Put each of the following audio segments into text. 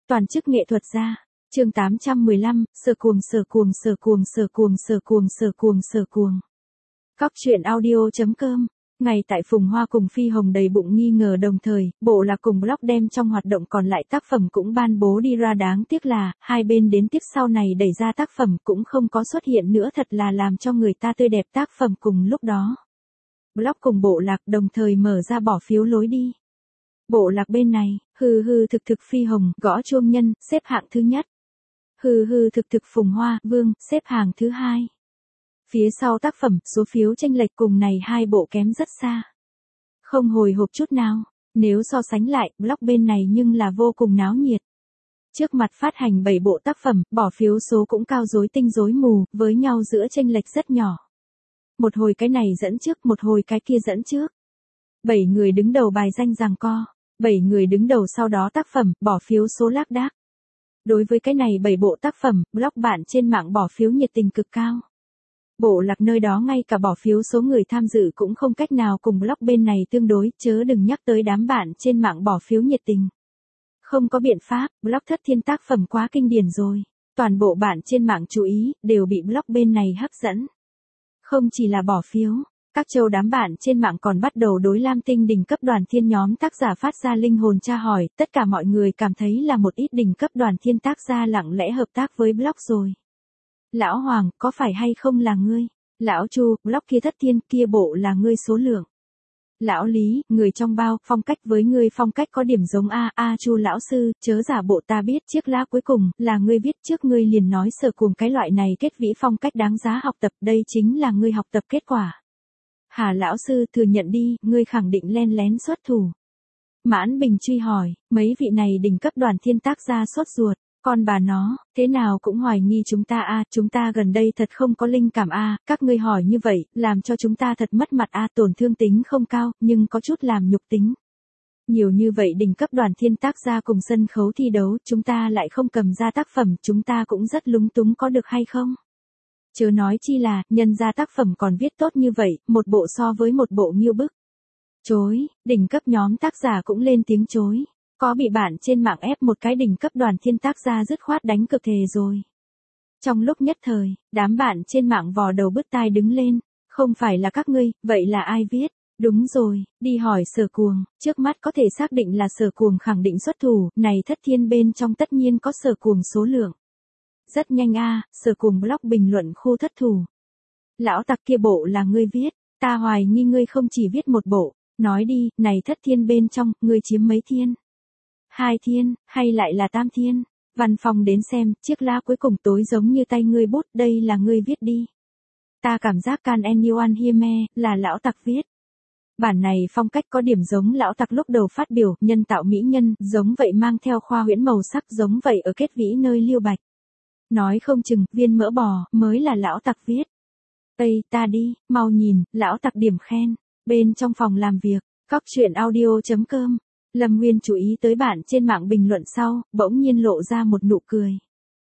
Toàn chức nghệ thuật gia. Chương 815, sở cuồng. Cóc truyện audio.com. Ngày tại Phùng Hoa cùng Phi Hồng đầy bụng nghi ngờ đồng thời, bộ lạc cùng blog đem trong hoạt động còn lại tác phẩm cũng ban bố đi ra, đáng tiếc là, hai bên đến tiếp sau này đẩy ra tác phẩm cũng không có xuất hiện nữa, thật là làm cho người ta tươi đẹp tác phẩm cùng lúc đó. Blog cùng bộ lạc đồng thời mở ra bỏ phiếu lối đi. Bộ lạc bên này, thực Phi Hồng, gõ chuông nhân, xếp hạng thứ nhất. Thực Phùng Hoa, Vương, xếp hàng thứ hai. Phía sau tác phẩm, số phiếu chênh lệch cùng này hai bộ kém rất xa. Không hồi hộp chút nào, nếu so sánh lại, blog bên này nhưng là vô cùng náo nhiệt. Trước mặt phát hành 7 bộ tác phẩm, bỏ phiếu số cũng cao rối tinh rối mù, với nhau giữa chênh lệch rất nhỏ. Một hồi cái này dẫn trước, một hồi cái kia dẫn trước. 7 người đứng đầu bài danh giằng co, 7 người đứng đầu sau đó tác phẩm, bỏ phiếu số lác đác. Đối với cái này 7 bộ tác phẩm, blog bạn trên mạng bỏ phiếu nhiệt tình cực cao. Bộ lạc nơi đó ngay cả bỏ phiếu số người tham dự cũng không cách nào cùng blog bên này tương đối, chớ đừng nhắc tới đám bạn trên mạng bỏ phiếu nhiệt tình. Không có biện pháp, blog Thất Thiên tác phẩm quá kinh điển rồi. Toàn bộ bạn trên mạng chú ý, đều bị blog bên này hấp dẫn. Không chỉ là bỏ phiếu, các châu đám bạn trên mạng còn bắt đầu đối Lam Tinh đỉnh cấp Đoàn Thiên nhóm tác giả phát ra linh hồn tra hỏi, tất cả mọi người cảm thấy là một ít đỉnh cấp Đoàn Thiên tác gia lặng lẽ hợp tác với blog rồi. Lão Hoàng, có phải hay không là ngươi? Lão Chu, blog kia Thất Thiên, kia bộ là ngươi số lượng. Lão Lý, người trong bao, phong cách với ngươi phong cách có điểm giống Chu lão sư, chớ giả bộ, ta biết chiếc lá cuối cùng, là ngươi viết trước, ngươi liền nói sở cuồng cái loại này kết vĩ phong cách đáng giá học tập, đây chính là ngươi học tập kết quả. Hà lão sư, thừa nhận đi, ngươi khẳng định len lén xuất thủ. Mãn Bình truy hỏi, mấy vị này đỉnh cấp Đoàn Thiên tác gia sốt ruột. Con bà nó, thế nào cũng hoài nghi chúng ta chúng ta gần đây thật không có linh cảm các ngươi hỏi như vậy, làm cho chúng ta thật mất mặt tổn thương tính không cao, nhưng có chút làm nhục tính. Nhiều như vậy đỉnh cấp Đoàn Thiên tác gia cùng sân khấu thi đấu, chúng ta lại không cầm ra tác phẩm, chúng ta cũng rất lúng túng, có được hay không? Chớ nói chi là, nhân ra tác phẩm còn viết tốt như vậy, một bộ so với một bộ nghiêu bức. Chối, đỉnh cấp nhóm tác giả cũng lên tiếng chối. Có bị bạn trên mạng ép một cái đỉnh cấp Đoàn Thiên tác gia dứt khoát đánh cực thề rồi. Trong lúc nhất thời, đám bạn trên mạng vò đầu bứt tai đứng lên, không phải là các ngươi, vậy là ai viết? Đúng rồi, đi hỏi Sở Cuồng, trước mắt có thể xác định là Sở Cuồng khẳng định xuất thủ, này Thất Thiên bên trong tất nhiên có Sở Cuồng số lượng. Rất nhanh Sở Cuồng blog bình luận khu thất thủ. Lão tặc kia bộ là ngươi viết, ta hoài nghi ngươi không chỉ viết một bộ, nói đi, này Thất Thiên bên trong, ngươi chiếm mấy thiên? 2 thiên, hay lại là tam thiên? Văn phòng đến xem, chiếc lá cuối cùng tối giống như tay ngươi bút, đây là ngươi viết đi. Ta cảm giác Can Anyone Hear Me, là lão tặc viết. Bản này phong cách có điểm giống lão tặc lúc đầu phát biểu, nhân tạo mỹ nhân, giống vậy mang theo khoa huyễn màu sắc, giống vậy ở kết vĩ nơi liêu bạch. Nói không chừng, viên mỡ bò, mới là lão tặc viết. Ây, ta đi, mau nhìn, lão tặc điểm khen. Bên trong phòng làm việc, cóc truyện audio.com. Lâm Nguyên chú ý tới bạn trên mạng bình luận sau, bỗng nhiên lộ ra một nụ cười.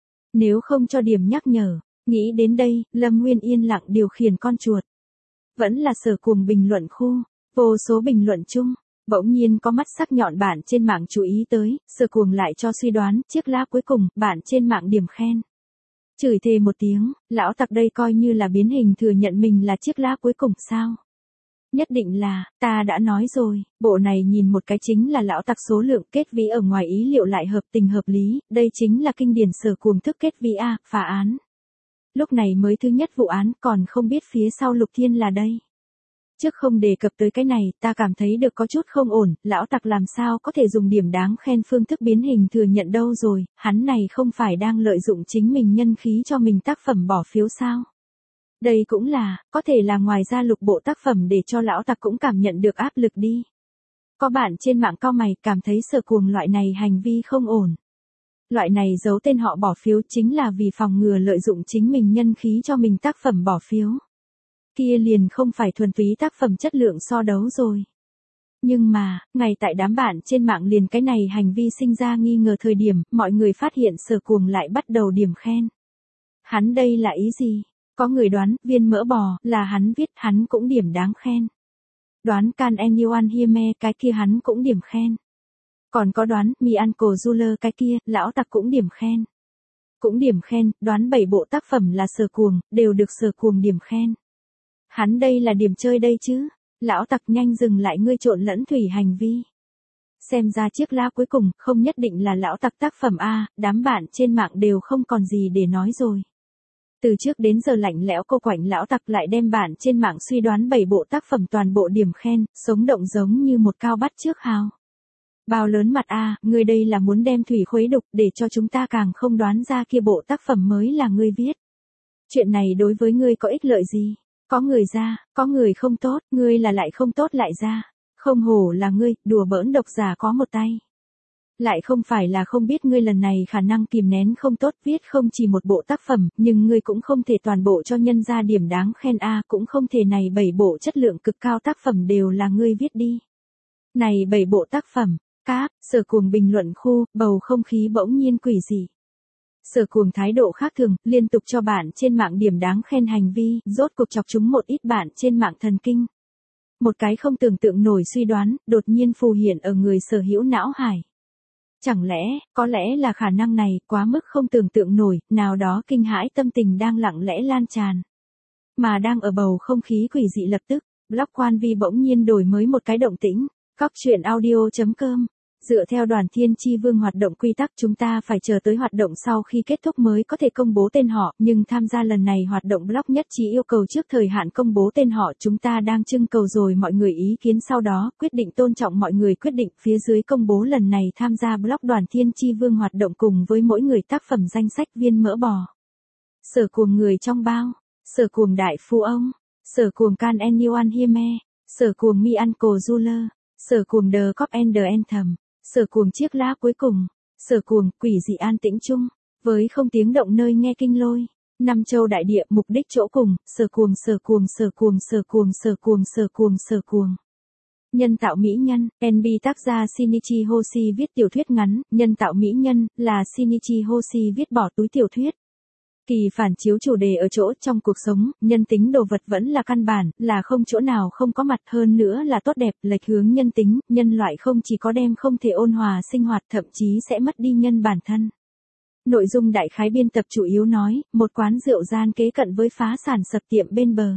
Nếu không cho điểm nhắc nhở, nghĩ đến đây, Lâm Nguyên yên lặng điều khiển con chuột. Vẫn là Sở Cuồng bình luận khu, vô số bình luận chung, bỗng nhiên có mắt sắc nhọn bạn trên mạng chú ý tới, Sở Cuồng lại cho suy đoán, chiếc lá cuối cùng, bạn trên mạng điểm khen. Chửi thề một tiếng, lão tặc đây coi như là biến hình thừa nhận mình là chiếc lá cuối cùng sao? Nhất định là, ta đã nói rồi, bộ này nhìn một cái chính là lão tặc số lượng, kết vĩ ở ngoài ý liệu lại hợp tình hợp lý, đây chính là kinh điển Sở Cuồng thức kết vĩ phá án. Lúc này mới thứ nhất vụ án, còn không biết phía sau Lục Thiên là đây. Trước không đề cập tới cái này, ta cảm thấy được có chút không ổn, lão tặc làm sao có thể dùng điểm đáng khen phương thức biến hình thừa nhận đâu rồi, hắn này không phải đang lợi dụng chính mình nhân khí cho mình tác phẩm bỏ phiếu sao? Đây cũng là, có thể là ngoài ra lục bộ tác phẩm để cho lão tặc cũng cảm nhận được áp lực đi. Có bạn trên mạng cau mày cảm thấy Sở Cuồng loại này hành vi không ổn. Loại này giấu tên họ bỏ phiếu chính là vì phòng ngừa lợi dụng chính mình nhân khí cho mình tác phẩm bỏ phiếu. Kia liền không phải thuần túy tác phẩm chất lượng so đấu rồi. Nhưng mà, ngay tại đám bạn trên mạng liền cái này hành vi sinh ra nghi ngờ thời điểm, mọi người phát hiện Sở Cuồng lại bắt đầu điểm khen. Hắn đây là ý gì? Có người đoán, viên mỡ bò, là hắn viết, hắn cũng điểm đáng khen. Đoán Can Anyone Hear Me, cái kia hắn cũng điểm khen. Còn có đoán, mi ăn cổ Ruler cái kia, lão tặc cũng điểm khen. Cũng điểm khen, đoán 7 bộ tác phẩm là Sở Cuồng, đều được Sở Cuồng điểm khen. Hắn đây là điểm chơi đây chứ. Lão tặc nhanh dừng lại ngươi trộn lẫn thủy hành vi. Xem ra chiếc lá cuối cùng không nhất định là lão tặc tác phẩm A, đám bạn trên mạng đều không còn gì để nói rồi. Từ trước đến giờ lạnh lẽo cô quạnh lão tặc lại đem bạn trên mạng suy đoán 7 bộ tác phẩm toàn bộ điểm khen, sống động giống như một cao bắt trước hào. Bao lớn mặt A, ngươi đây là muốn đem thủy khuấy đục để cho chúng ta càng không đoán ra kia bộ tác phẩm mới là ngươi viết. Chuyện này đối với ngươi có ích lợi gì? Có người ra, có người không tốt, ngươi là lại không tốt lại ra. Không hổ là ngươi, đùa bỡn độc giả có một tay. Lại không phải là không biết ngươi lần này khả năng kìm nén không tốt viết không chỉ một bộ tác phẩm, nhưng ngươi cũng không thể toàn bộ cho nhân ra điểm đáng khen A, cũng không thể này 7 bộ chất lượng cực cao tác phẩm đều là ngươi viết đi. Này 7 bộ tác phẩm, cáp, Sở Cuồng bình luận khu, bầu không khí bỗng nhiên quỷ dị. Sở Cuồng thái độ khác thường, liên tục cho bạn trên mạng điểm đáng khen hành vi, rốt cuộc chọc chúng một ít bạn trên mạng thần kinh. Một cái không tưởng tượng nổi suy đoán, đột nhiên phù hiện ở người sở hữu não hải. Chẳng lẽ, có lẽ là khả năng này, quá mức không tưởng tượng nổi, nào đó kinh hãi tâm tình đang lặng lẽ lan tràn. Mà đang ở bầu không khí quỷ dị lập tức, blog Quan Vi bỗng nhiên đổi mới một cái động tĩnh, Cóc truyện audio.com. Dựa theo Đoàn Thiên Chi Vương hoạt động quy tắc chúng ta phải chờ tới hoạt động sau khi kết thúc mới có thể công bố tên họ, nhưng tham gia lần này hoạt động blog nhất trí yêu cầu trước thời hạn công bố tên họ chúng ta đang trưng cầu rồi mọi người ý kiến sau đó, quyết định tôn trọng mọi người quyết định phía dưới công bố lần này tham gia blog Đoàn Thiên Chi Vương hoạt động cùng với mỗi người tác phẩm danh sách viên mỡ bò. Sở Cuồng người trong bao, Sở Cuồng đại phu ông, Sở Cuồng can anyone hear me, Sở Cuồng mi ăn cổ Ruler, Sở Cuồng the cop and the anthem. Sở Cuồng chiếc lá cuối cùng, Sở Cuồng, quỷ dị an tĩnh chung, với không tiếng động nơi nghe kinh lôi, năm châu đại địa mục đích chỗ cùng, Sở Cuồng Sở Cuồng Sở Cuồng Sở Cuồng Sở Cuồng Sở Cuồng Sở Cuồng. Nhân tạo mỹ nhân, NB tác gia Shinichi Hoshi viết tiểu thuyết ngắn, Nhân tạo mỹ nhân, là Shinichi Hoshi viết bỏ túi tiểu thuyết. Kỳ phản chiếu chủ đề ở chỗ trong cuộc sống, nhân tính đồ vật vẫn là căn bản, là không chỗ nào không có mặt hơn nữa là tốt đẹp, lệch hướng nhân tính, nhân loại không chỉ có đem không thể ôn hòa sinh hoạt thậm chí sẽ mất đi nhân bản thân. Nội dung đại khái biên tập chủ yếu nói, một quán rượu gian kế cận với phá sản sập tiệm bên bờ.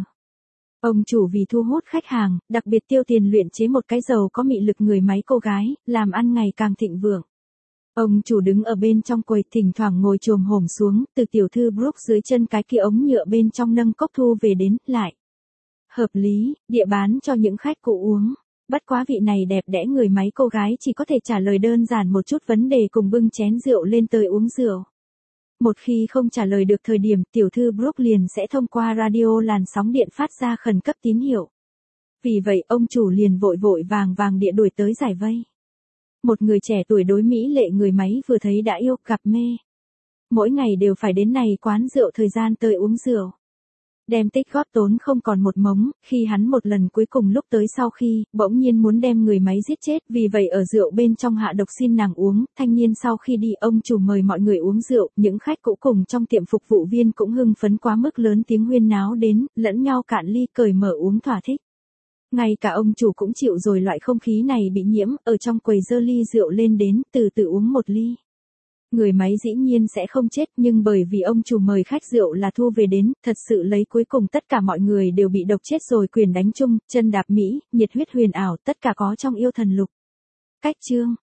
Ông chủ vì thu hút khách hàng, đặc biệt tiêu tiền luyện chế một cái giàu có mị lực người máy cô gái, làm ăn ngày càng thịnh vượng. Ông chủ đứng ở bên trong quầy thỉnh thoảng ngồi chồm hổm xuống, từ tiểu thư Brooke dưới chân cái kia ống nhựa bên trong nâng cốc thu về đến, lại. Hợp lý, địa bán cho những khách cụ uống. Bất quá vị này đẹp đẽ người máy cô gái chỉ có thể trả lời đơn giản một chút vấn đề cùng bưng chén rượu lên tới uống rượu. Một khi không trả lời được thời điểm tiểu thư Brooke liền sẽ thông qua radio làn sóng điện phát ra khẩn cấp tín hiệu. Vì vậy ông chủ liền vội vội vàng vàng địa đuổi tới giải vây. Một người trẻ tuổi đối mỹ lệ người máy vừa thấy đã yêu, gặp mê. Mỗi ngày đều phải đến này quán rượu thời gian tới uống rượu. Đem tích góp tốn không còn một mống, khi hắn một lần cuối cùng lúc tới sau khi, bỗng nhiên muốn đem người máy giết chết, vì vậy ở rượu bên trong hạ độc xin nàng uống, thanh niên sau khi đi ông chủ mời mọi người uống rượu, những khách cũ cùng trong tiệm phục vụ viên cũng hưng phấn quá mức lớn tiếng huyên náo đến, lẫn nhau cạn ly cởi mở uống thỏa thích. Ngay cả ông chủ cũng chịu rồi loại không khí này bị nhiễm, ở trong quầy dơ ly rượu lên đến, từ từ uống một ly. Người máy dĩ nhiên sẽ không chết nhưng bởi vì ông chủ mời khách rượu là thu về đến, thật sự lấy cuối cùng tất cả mọi người đều bị độc chết rồi quyền đánh chung, chân đạp Mỹ, nhiệt huyết huyền ảo, tất cả có trong yêu thần lục. Cách chương.